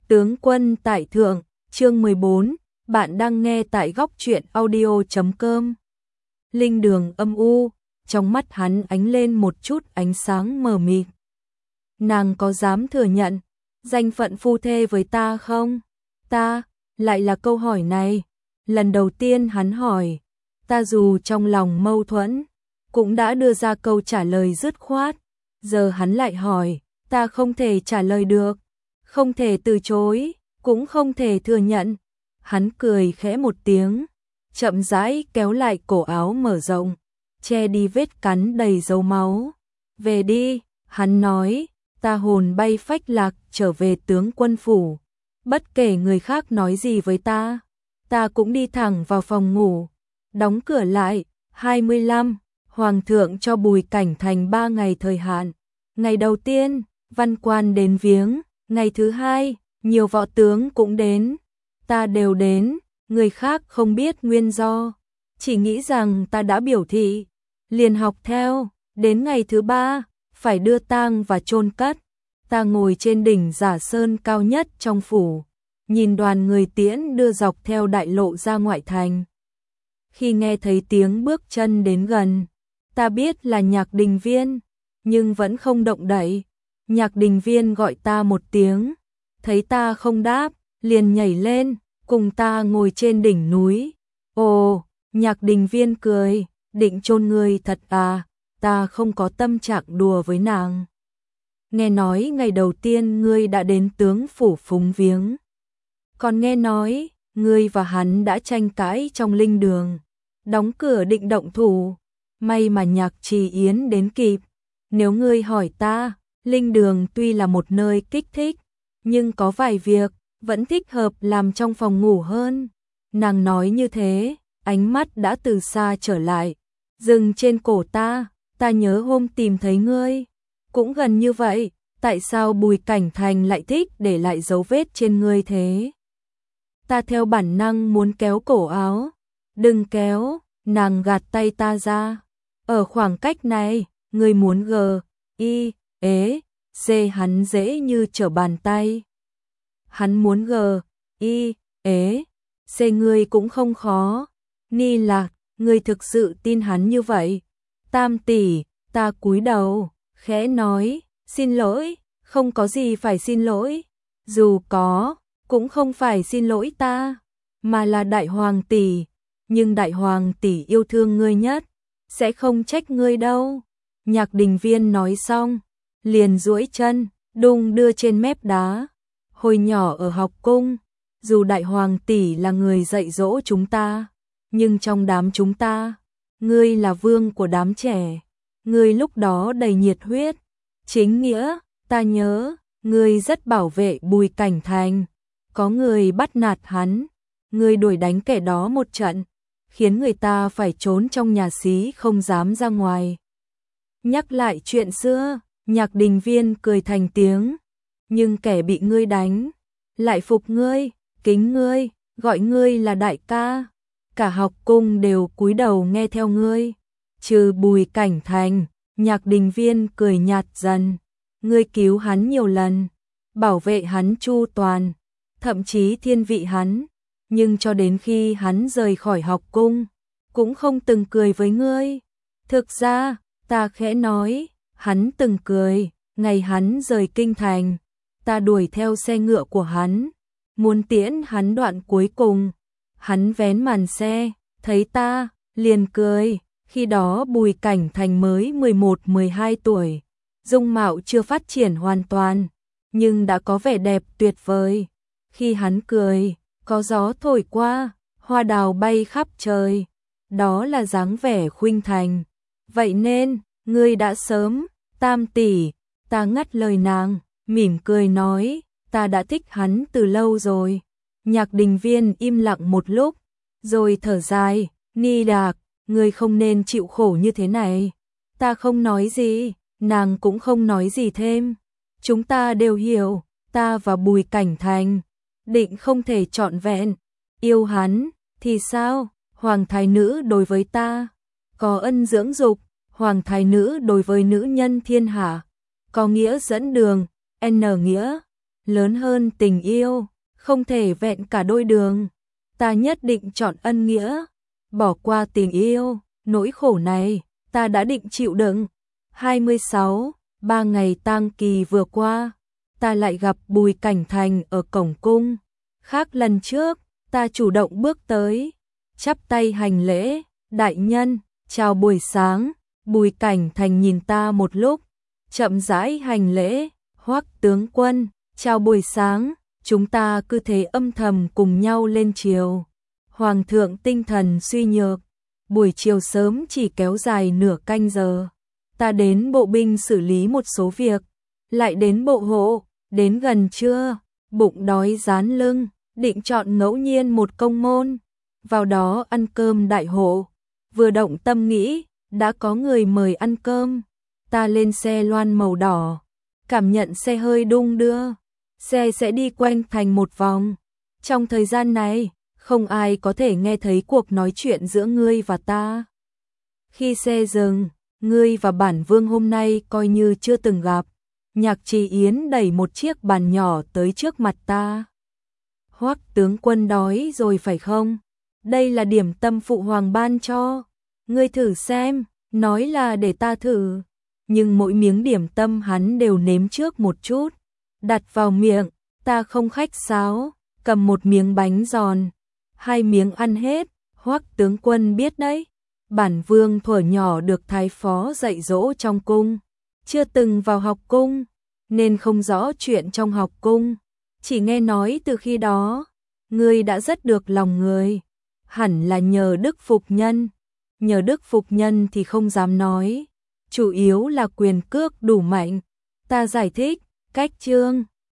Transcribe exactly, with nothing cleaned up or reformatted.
Tướng quân tại thượng, chương mười bốn, bạn đang nghe tại góc truyện audio chấm com. Linh Đường âm u, trong mắt hắn ánh lên một chút ánh sáng mờ mịt. Nàng có dám thừa nhận danh phận phu thê với ta không? Ta, lại là câu hỏi này. Lần đầu tiên hắn hỏi, ta dù trong lòng mâu thuẫn, cũng đã đưa ra câu trả lời dứt khoát. Giờ hắn lại hỏi, ta không thể trả lời được, không thể từ chối, cũng không thể thừa nhận. Hắn cười khẽ một tiếng, chậm rãi kéo lại cổ áo mở rộng, che đi vết cắn đầy dấu máu. Về đi, hắn nói, ta hồn bay phách lạc trở về tướng quân phủ. Bất kể người khác nói gì với ta, ta cũng đi thẳng vào phòng ngủ, đóng cửa lại. hai mươi lăm, Hoàng thượng cho Bùi Cảnh Thành ba ngày thời hạn. Ngày đầu tiên, văn quan đến viếng, ngày thứ hai, nhiều võ tướng cũng đến. Ta đều đến, người khác không biết nguyên do, chỉ nghĩ rằng ta đã biểu thị, liền học theo. Đến ngày thứ ba, phải đưa tang và chôn cất. Ta ngồi trên đỉnh Giả Sơn cao nhất trong phủ, nhìn đoàn người tiễn đưa dọc theo đại lộ ra ngoại thành. Khi nghe thấy tiếng bước chân đến gần, ta biết là Nhạc Đình Viên, nhưng vẫn không động đậy. Nhạc Đình Viên gọi ta một tiếng, thấy ta không đáp, liền nhảy lên, cùng ta ngồi trên đỉnh núi. Ồ, Nhạc Đình Viên cười, định chôn ngươi thật à? Ta không có tâm trạng đùa với nàng. Nghe nói ngày đầu tiên ngươi đã đến tướng phủ phúng viếng, còn nghe nói ngươi và hắn đã tranh cãi trong linh đường, đóng cửa định động thủ. May mà Nhạc Trì Yến đến kịp. Nếu ngươi hỏi ta, linh đường tuy là một nơi kích thích, nhưng có vài việc vẫn thích hợp làm trong phòng ngủ hơn. Nàng nói như thế, ánh mắt đã từ xa trở lại, dừng trên cổ ta. Ta nhớ hôm tìm thấy ngươi, cũng gần như vậy. Tại sao Bùi Cảnh Thành lại thích để lại dấu vết trên ngươi thế? Ta theo bản năng muốn kéo cổ áo. Đừng kéo, nàng gạt tay ta ra. Ở khoảng cách này, ngươi muốn gờ, y, ế, xê hắn dễ như trở bàn tay. Hắn muốn gờ, y, ế, xê ngươi cũng không khó. Ni Lạc, ngươi thực sự tin hắn như vậy? Tam tỷ, ta cúi đầu, khẽ nói, xin lỗi, không có gì phải xin lỗi. Dù có, cũng không phải xin lỗi ta, mà là Đại Hoàng tỷ. Nhưng Đại Hoàng tỷ yêu thương ngươi nhất, sẽ không trách ngươi đâu. Nhạc Đình Viên nói xong, liền duỗi chân, đung đưa trên mép đá. Hồi nhỏ ở học cung, dù Đại Hoàng tỷ là người dạy dỗ chúng ta, nhưng trong đám chúng ta, ngươi là vương của đám trẻ. Ngươi lúc đó đầy nhiệt huyết, chính nghĩa. Ta nhớ, ngươi rất bảo vệ Bùi Cảnh Thành. Có người bắt nạt hắn, ngươi đuổi đánh kẻ đó một trận, khiến người ta phải trốn trong nhà xí không dám ra ngoài. Nhắc lại chuyện xưa, Nhạc Đình Viên cười thành tiếng. Nhưng kẻ bị ngươi đánh lại phục ngươi, kính ngươi, gọi ngươi là đại ca. Cả học cung đều cúi đầu nghe theo ngươi, trừ Bùi Cảnh Thành. Nhạc Đình Viên cười nhạt dần. Ngươi cứu hắn nhiều lần, bảo vệ hắn chu toàn, thậm chí thiên vị hắn, nhưng cho đến khi hắn rời khỏi học cung, cũng không từng cười với ngươi. Thực ra, ta khẽ nói, hắn từng cười. Ngày hắn rời kinh thành, ta đuổi theo xe ngựa của hắn, muốn tiễn hắn đoạn cuối cùng. Hắn vén màn xe, thấy ta, liền cười. Khi đó Bùi Cảnh Thành mới mười một mười hai tuổi, dung mạo chưa phát triển hoàn toàn, nhưng đã có vẻ đẹp tuyệt vời. Khi hắn cười, có gió thổi qua, hoa đào bay khắp trời. Đó là dáng vẻ khuynh thành. Vậy nên, ngươi đã sớm. Tam tỷ, ta ngắt lời nàng, mỉm cười nói, ta đã thích hắn từ lâu rồi. Nhạc Đình Viên im lặng một lúc, rồi thở dài, Ni Đạc, ngươi không nên chịu khổ như thế này. Ta không nói gì, nàng cũng không nói gì thêm. Chúng ta đều hiểu, ta và Bùi Cảnh Thành định không thể trọn vẹn. Yêu hắn, thì sao? Hoàng thái nữ đối với ta có ân dưỡng dục, hoàng thái nữ đối với nữ nhân thiên hạ có nghĩa dẫn đường, n nghĩa lớn hơn tình yêu, không thể vẹn cả đôi đường. Ta nhất định chọn ân nghĩa, bỏ qua tình yêu, nỗi khổ này, ta đã định chịu đựng. hai mươi sáu, ba ngày tang kỳ vừa qua, ta lại gặp Bùi Cảnh Thành ở cổng cung. Khác lần trước, ta chủ động bước tới, chắp tay hành lễ, đại nhân, chào buổi sáng. Bùi Cảnh Thành nhìn ta một lúc, chậm rãi hành lễ, Hoắc tướng quân, chào buổi sáng. Chúng ta cứ thế âm thầm cùng nhau lên triều. Hoàng thượng tinh thần suy nhược, buổi chiều sớm chỉ kéo dài nửa canh giờ. Ta đến bộ binh xử lý một số việc, lại đến bộ hộ, đến gần trưa, bụng đói rán lưng, định chọn ngẫu nhiên một công môn, vào đó ăn cơm đại hộ. Vừa động tâm nghĩ, đã có người mời ăn cơm. Ta lên xe loan màu đỏ, cảm nhận xe hơi đung đưa, xe sẽ đi quanh thành một vòng. Trong thời gian này, không ai có thể nghe thấy cuộc nói chuyện giữa ngươi và ta. Khi xe dừng, ngươi và bản vương hôm nay coi như chưa từng gặp. Nhạc Trì Yến đẩy một chiếc bàn nhỏ tới trước mặt ta. Hoắc tướng quân đói rồi phải không? Đây là điểm tâm phụ hoàng ban cho. Ngươi thử xem, nói là để ta thử. Nhưng mỗi miếng điểm tâm hắn đều nếm trước một chút, đặt vào miệng, ta không khách sáo, cầm một miếng bánh giòn, hai miếng ăn hết. Hoắc tướng quân biết đấy, bản vương thuở nhỏ được thái phó dạy dỗ trong cung, chưa từng vào học cung, nên không rõ chuyện trong học cung, chỉ nghe nói từ khi đó, ngươi đã rất được lòng người, hẳn là nhờ đức phục nhân, nhờ đức phục nhân thì không dám nói, chủ yếu là quyền cước đủ mạnh. Ta giải thích, cách chương